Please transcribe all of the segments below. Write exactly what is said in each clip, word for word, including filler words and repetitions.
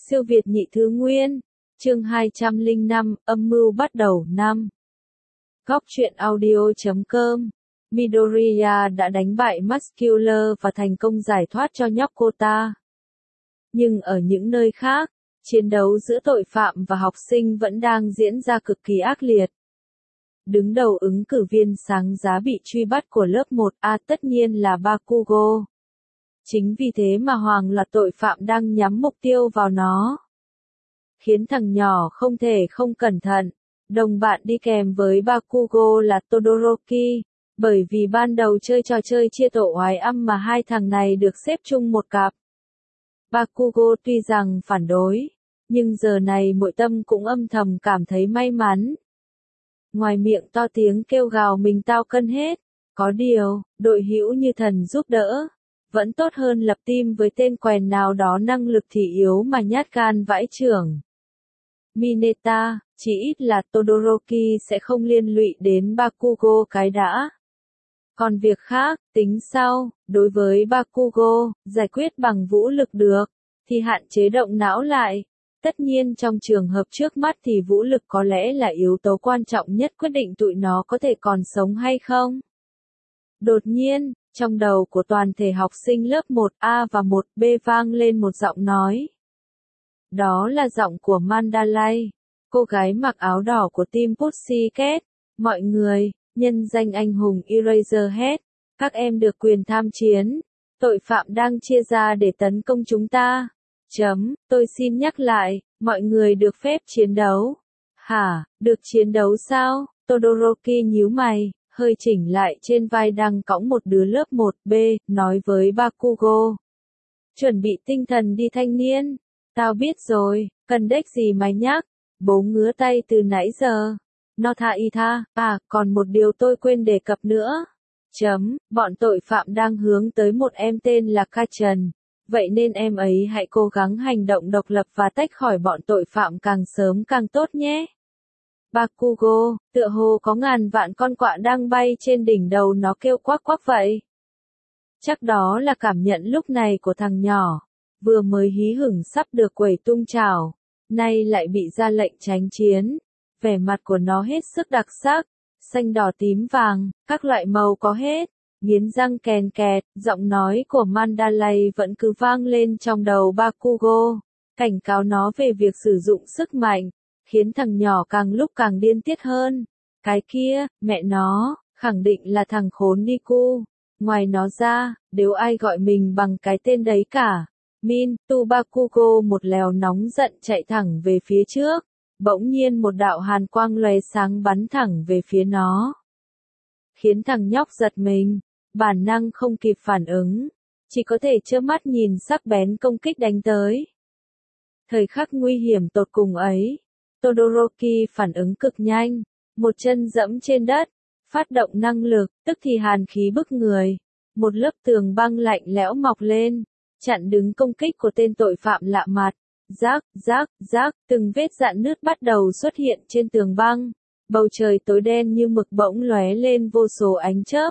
Siêu Việt nhị thứ nguyên, chương hai trăm lẻ năm, âm mưu bắt đầu năm. Góc truyện audio chấm com. Midoriya đã đánh bại Muscular và thành công giải thoát cho nhóc cô ta. Nhưng ở những nơi khác, chiến đấu giữa tội phạm và học sinh vẫn đang diễn ra cực kỳ ác liệt. Đứng đầu ứng cử viên sáng giá bị truy bắt của lớp một A tất nhiên là Bakugo. Chính vì thế mà hàng loạt tội phạm đang nhắm mục tiêu vào nó. Khiến thằng nhỏ không thể không cẩn thận. Đồng bạn đi kèm với Bakugo là Todoroki, bởi vì ban đầu chơi trò chơi chia tổ oái âm mà hai thằng này được xếp chung một cặp. Bakugo tuy rằng phản đối, nhưng giờ này nội tâm cũng âm thầm cảm thấy may mắn. Ngoài miệng to tiếng kêu gào mình tao cân hết, có điều, đội hữu như thần giúp đỡ, vẫn tốt hơn lập team với tên quèn nào đó năng lực thì yếu mà nhát gan vãi chưởng. Mineta, chỉ ít là Todoroki sẽ không liên lụy đến Bakugo cái đã. Còn việc khác, tính sau, đối với Bakugo, giải quyết bằng vũ lực được, thì hạn chế động não lại. Tất nhiên trong trường hợp trước mắt thì vũ lực có lẽ là yếu tố quan trọng nhất quyết định tụi nó có thể còn sống hay không. Đột nhiên, trong đầu của toàn thể học sinh lớp một A và một B vang lên một giọng nói. Đó là giọng của Mandalay, cô gái mặc áo đỏ của team Pussycat. Mọi người, nhân danh anh hùng Eraserhead, các em được quyền tham chiến. Tội phạm đang chia ra để tấn công chúng ta. Chấm, tôi xin nhắc lại, mọi người được phép chiến đấu. Hả, được chiến đấu sao? Todoroki nhíu mày, hơi chỉnh lại trên vai đang cõng một đứa lớp một B, nói với Bakugo. Chuẩn bị tinh thần đi thanh niên. Tao biết rồi, cần đếch gì mày nhắc. Bố ngứa tay từ nãy giờ. Nota Ita, à, còn một điều tôi quên đề cập nữa. Chấm, bọn tội phạm đang hướng tới một em tên là Kachan. Vậy nên em ấy hãy cố gắng hành động độc lập và tách khỏi bọn tội phạm càng sớm càng tốt nhé. Bakugo, tựa hồ có ngàn vạn con quạ đang bay trên đỉnh đầu nó kêu quắc quắc vậy. Chắc đó là cảm nhận lúc này của thằng nhỏ. Vừa mới hí hửng sắp được quẩy tung chảo, nay lại bị ra lệnh tránh chiến. Vẻ mặt của nó hết sức đặc sắc, xanh đỏ tím vàng, các loại màu có hết. Nghiến răng kèn kẹt, giọng nói của Mandalay vẫn cứ vang lên trong đầu Bakugo, cảnh cáo nó về việc sử dụng sức mạnh, khiến thằng nhỏ càng lúc càng điên tiết hơn. Cái kia, mẹ nó, khẳng định là thằng khốn Niku. Ngoài nó ra, nếu ai gọi mình bằng cái tên đấy cả. Min, tu Bakugo một lèo nóng giận chạy thẳng về phía trước, bỗng nhiên một đạo hàn quang lóe sáng bắn thẳng về phía nó. Khiến thằng nhóc giật mình, bản năng không kịp phản ứng, chỉ có thể trơ mắt nhìn sắc bén công kích đánh tới. Thời khắc nguy hiểm tột cùng ấy, Todoroki phản ứng cực nhanh, một chân dẫm trên đất, phát động năng lực, tức thì hàn khí bức người, một lớp tường băng lạnh lẽo mọc lên, chặn đứng công kích của tên tội phạm lạ mặt. Rác, rác, rác, từng vết rạn nứt bắt đầu xuất hiện trên tường băng, bầu trời tối đen như mực bỗng lóe lên vô số ánh chớp.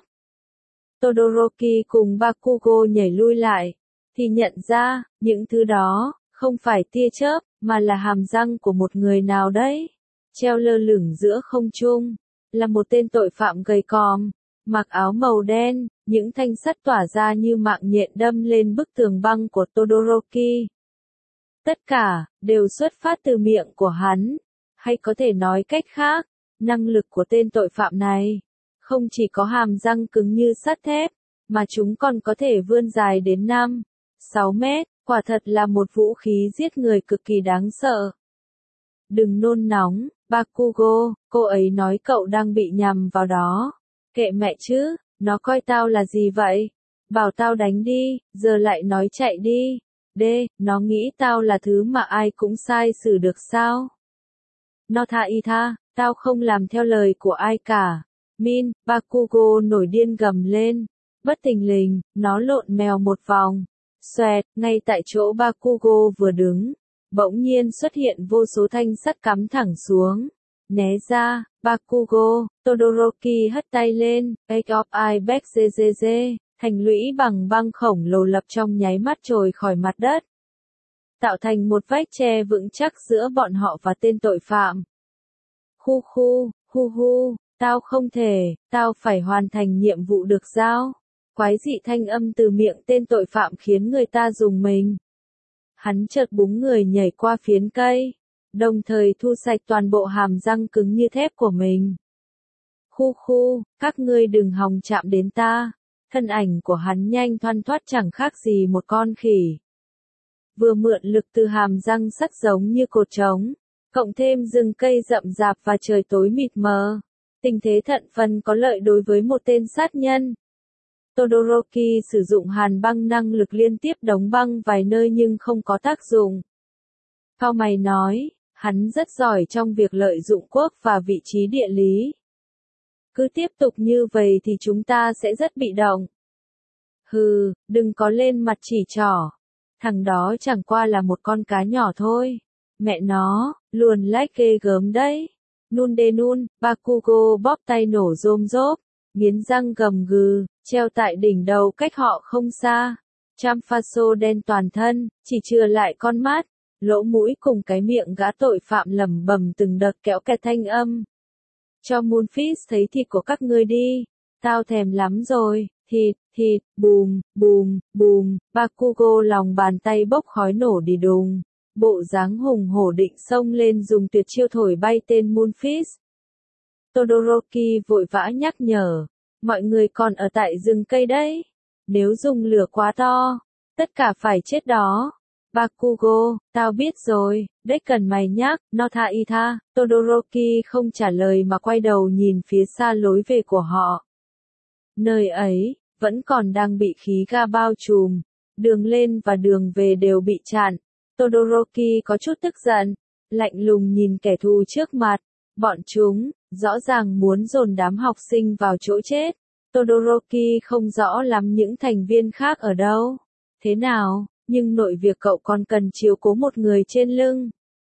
Todoroki cùng Bakugo nhảy lui lại, thì nhận ra, những thứ đó, không phải tia chớp, mà là hàm răng của một người nào đấy. Treo lơ lửng giữa không trung, là một tên tội phạm gầy còm, mặc áo màu đen, những thanh sắt tỏa ra như mạng nhện đâm lên bức tường băng của Todoroki. Tất cả, đều xuất phát từ miệng của hắn, hay có thể nói cách khác, năng lực của tên tội phạm này. Không chỉ có hàm răng cứng như sắt thép, mà chúng còn có thể vươn dài đến năm, sáu mét, quả thật là một vũ khí giết người cực kỳ đáng sợ. Đừng nôn nóng, Bakugo, cô ấy nói cậu đang bị nhầm vào đó. Kệ mẹ chứ, nó coi tao là gì vậy? Bảo tao đánh đi, giờ lại nói chạy đi. Đê, nó nghĩ tao là thứ mà ai cũng sai xử được sao? Nota Ita, tao không làm theo lời của ai cả. Min, Bakugo nổi điên gầm lên. Bất thình lình, nó lộn mèo một vòng. Xoẹt, ngay tại chỗ Bakugo vừa đứng, bỗng nhiên xuất hiện vô số thanh sắt cắm thẳng xuống. Né ra, Bakugo, Todoroki hất tay lên, Age of Ibex gi gi gi, thành lũy bằng băng khổng lồ lập trong nháy mắt trồi khỏi mặt đất. tạo thành một vách che vững chắc giữa bọn họ và tên tội phạm. Khu khu, hu hu, tao không thể, tao phải hoàn thành nhiệm vụ được giao. Quái dị thanh âm từ miệng tên tội phạm khiến người ta rùng mình. Hắn chợt búng người nhảy qua phiến cây, đồng thời thu sạch toàn bộ hàm răng cứng như thép của mình. Khu khu, các ngươi đừng hòng chạm đến ta. Thân ảnh của hắn nhanh thoăn thoắt chẳng khác gì một con khỉ. Vừa mượn lực từ hàm răng sắt giống như cột trống, cộng thêm rừng cây rậm rạp và trời tối mịt mờ. Tình thế thận phần có lợi đối với một tên sát nhân. Todoroki sử dụng hàn băng năng lực liên tiếp đóng băng vài nơi nhưng không có tác dụng. Cao mày nói, hắn rất giỏi trong việc lợi dụng quốc và vị trí địa lý. Cứ tiếp tục như vậy thì chúng ta sẽ rất bị động. Hừ, đừng có lên mặt chỉ trỏ. Thằng đó chẳng qua là một con cá nhỏ thôi. Mẹ nó, luồn lách ghê gớm đấy. Nun đê nun, Bakugo bóp tay nổ rôm rốp, nghiến răng gầm gừ, treo tại đỉnh đầu cách họ không xa. Champhaso đen toàn thân, chỉ chừa lại con mắt, lỗ mũi cùng cái miệng gã tội phạm lẩm bẩm từng đợt kéo kẹt thanh âm. Cho Moonfist thấy thịt của các ngươi đi, tao thèm lắm rồi, thịt, thịt, bùm, bùm, bùm, Bakugo lòng bàn tay bốc khói nổ đi đùng. Bộ dáng hùng hổ định xông lên dùng tuyệt chiêu thổi bay tên Moonfist. Todoroki vội vã nhắc nhở, mọi người còn ở tại rừng cây đấy. Nếu dùng lửa quá to, tất cả phải chết đó. Bakugo, tao biết rồi, đấy cần mày nhắc, no tha y tha. Todoroki không trả lời mà quay đầu nhìn phía xa lối về của họ. Nơi ấy, vẫn còn đang bị khí ga bao trùm, đường lên và đường về đều bị chặn. Todoroki có chút tức giận, lạnh lùng nhìn kẻ thù trước mặt. Bọn chúng, rõ ràng muốn dồn đám học sinh vào chỗ chết. Todoroki không rõ lắm những thành viên khác ở đâu. Thế nào, nhưng nội việc cậu còn cần chiếu cố một người trên lưng.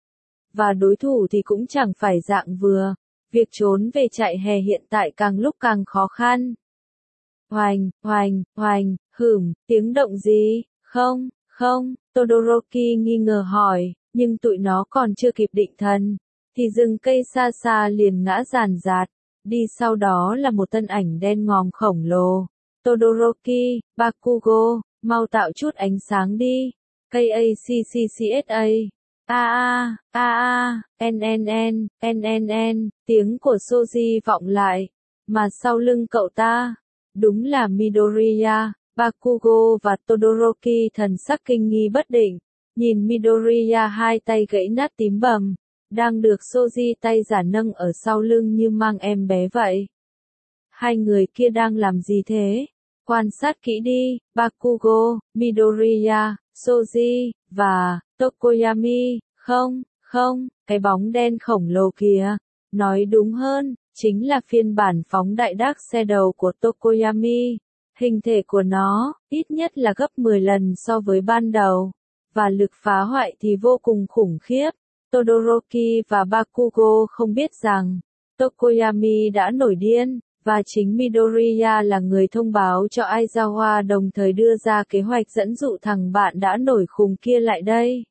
Và đối thủ thì cũng chẳng phải dạng vừa. Việc trốn về trại hè hiện tại càng lúc càng khó khăn. Hoành, hoành, hoành, hửm, tiếng động gì? Không, không, Todoroki nghi ngờ hỏi, nhưng tụi nó còn chưa kịp định thần. Thì rừng cây xa xa liền ngã ràn rạt, đi sau đó là một thân ảnh đen ngòm khổng lồ. Todoroki, Bakugo, mau tạo chút ánh sáng đi. K A C C C S A. A a, a a, n n n, n n n, tiếng của Soji vọng lại. Mà sau lưng cậu ta, đúng là Midoriya. Bakugo và Todoroki thần sắc kinh nghi bất định. Nhìn Midoriya hai tay gãy nát tím bầm, đang được Soji tay giả nâng ở sau lưng như mang em bé vậy. Hai người kia đang làm gì thế? Quan sát kỹ đi, Bakugo, Midoriya, Soji, và Tokoyami, không, không, cái bóng đen khổng lồ kìa. Nói đúng hơn, chính là phiên bản phóng đại Dark Shadow của Tokoyami. Hình thể của nó, ít nhất là gấp mười lần so với ban đầu. Và lực phá hoại thì vô cùng khủng khiếp. Todoroki và Bakugo không biết rằng, Tokoyami đã nổi điên, và chính Midoriya là người thông báo cho Aizawa đồng thời đưa ra kế hoạch dẫn dụ thằng bạn đã nổi khùng kia lại đây.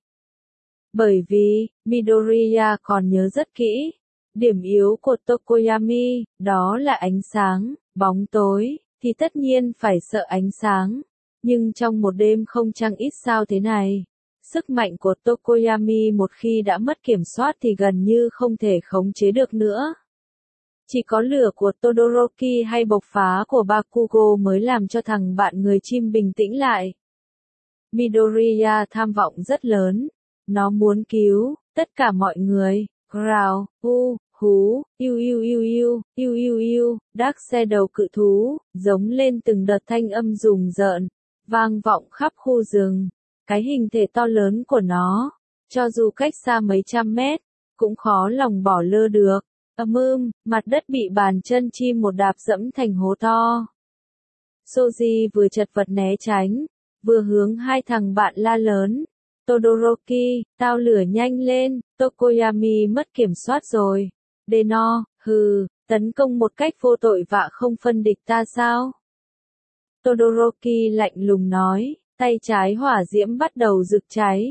Bởi vì, Midoriya còn nhớ rất kỹ, điểm yếu của Tokoyami, đó là ánh sáng, bóng tối, thì tất nhiên phải sợ ánh sáng. Nhưng trong một đêm không trăng ít sao thế này, sức mạnh của Tokoyami một khi đã mất kiểm soát thì gần như không thể khống chế được nữa. Chỉ có lửa của Todoroki hay bộc phá của Bakugo mới làm cho thằng bạn người chim bình tĩnh lại. Midoriya tham vọng rất lớn. Nó muốn cứu tất cả mọi người. Growl, hu, hú, iu iu iu iu, iu iu iu, Dark Shadow cự thú, giống lên từng đợt thanh âm rùng rợn, vang vọng khắp khu rừng. Cái hình thể to lớn của nó, cho dù cách xa mấy trăm mét, cũng khó lòng bỏ lơ được. Ầm ưm, mặt đất bị bàn chân chim một đạp dẫm thành hố to. Soji vừa chật vật né tránh, vừa hướng hai thằng bạn la lớn. Todoroki, tao lửa nhanh lên, Tokoyami mất kiểm soát rồi. Deno, hừ, tấn công một cách vô tội vạ không phân địch ta sao? Todoroki lạnh lùng nói, tay trái hỏa diễm bắt đầu rực cháy.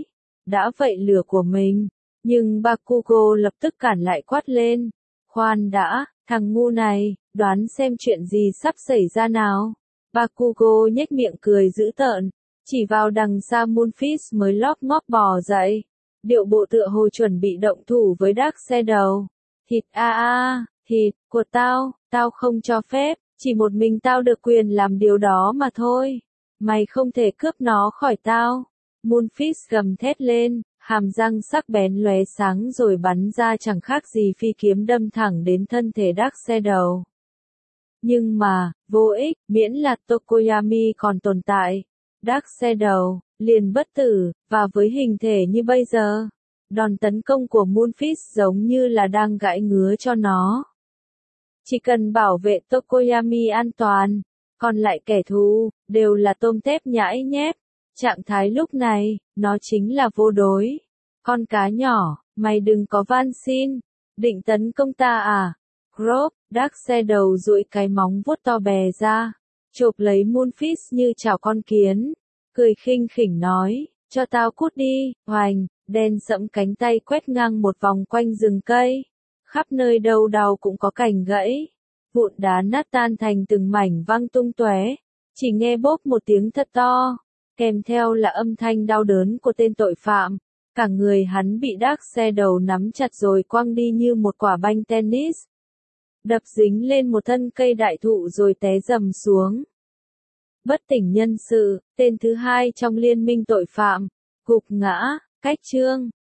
đã vậy lửa của mình. Nhưng Bakugo lập tức cản lại quát lên. Khoan đã, thằng ngu này, đoán xem chuyện gì sắp xảy ra nào. Bakugo nhếch miệng cười dữ tợn, chỉ vào đằng xa Moonfish mới lóp ngóp bò dậy. Điệu bộ tựa hồ chuẩn bị động thủ với Darkseid. Thịt a a, thịt của tao, tao không cho phép, chỉ một mình tao được quyền làm điều đó mà thôi. Mày không thể cướp nó khỏi tao. Moonfish gầm thét lên, hàm răng sắc bén lóe sáng rồi bắn ra chẳng khác gì phi kiếm đâm thẳng đến thân thể Darkseid. Nhưng mà, vô ích, miễn là Tokoyami còn tồn tại. Darkseid liền bất tử, và với hình thể như bây giờ, đòn tấn công của Moonfish giống như là đang gãi ngứa cho nó. Chỉ cần bảo vệ Tokoyami an toàn, còn lại kẻ thù, đều là tôm tép nhãi nhép. Trạng thái lúc này, nó chính là vô đối. Con cá nhỏ, mày đừng có van xin, định tấn công ta à? Grop, Darkseid duỗi cái móng vuốt to bè ra, chộp lấy Moonfish như chảo con kiến, cười khinh khỉnh nói, cho tao cút đi. Hoành, đen sẫm cánh tay quét ngang một vòng quanh rừng cây, khắp nơi đâu đâu cũng có cành gãy, vụn đá nát tan thành từng mảnh văng tung tóe, chỉ nghe bốp một tiếng thật to, kèm theo là âm thanh đau đớn của tên tội phạm. Cả người hắn bị Darkseid nắm chặt rồi quăng đi như một quả banh tennis, đập dính lên một thân cây đại thụ rồi té rầm xuống. Bất tỉnh nhân sự, tên thứ hai trong liên minh tội phạm, gục ngã. Cách chương